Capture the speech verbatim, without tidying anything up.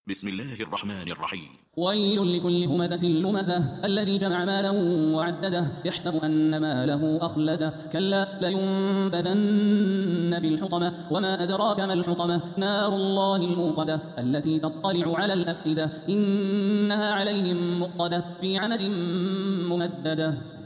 بسم الله الرحمن الرحيم. ويل لكل همزة لمزة الذي جمع مالا وعدده يحسب أن ماله أخلده كلا لينبذن في الحطمة وما أدراك ما الحطمة نار الله الموقدة التي تطلع على الأفئدة إنها عليهم مؤصدة في عمد ممددة.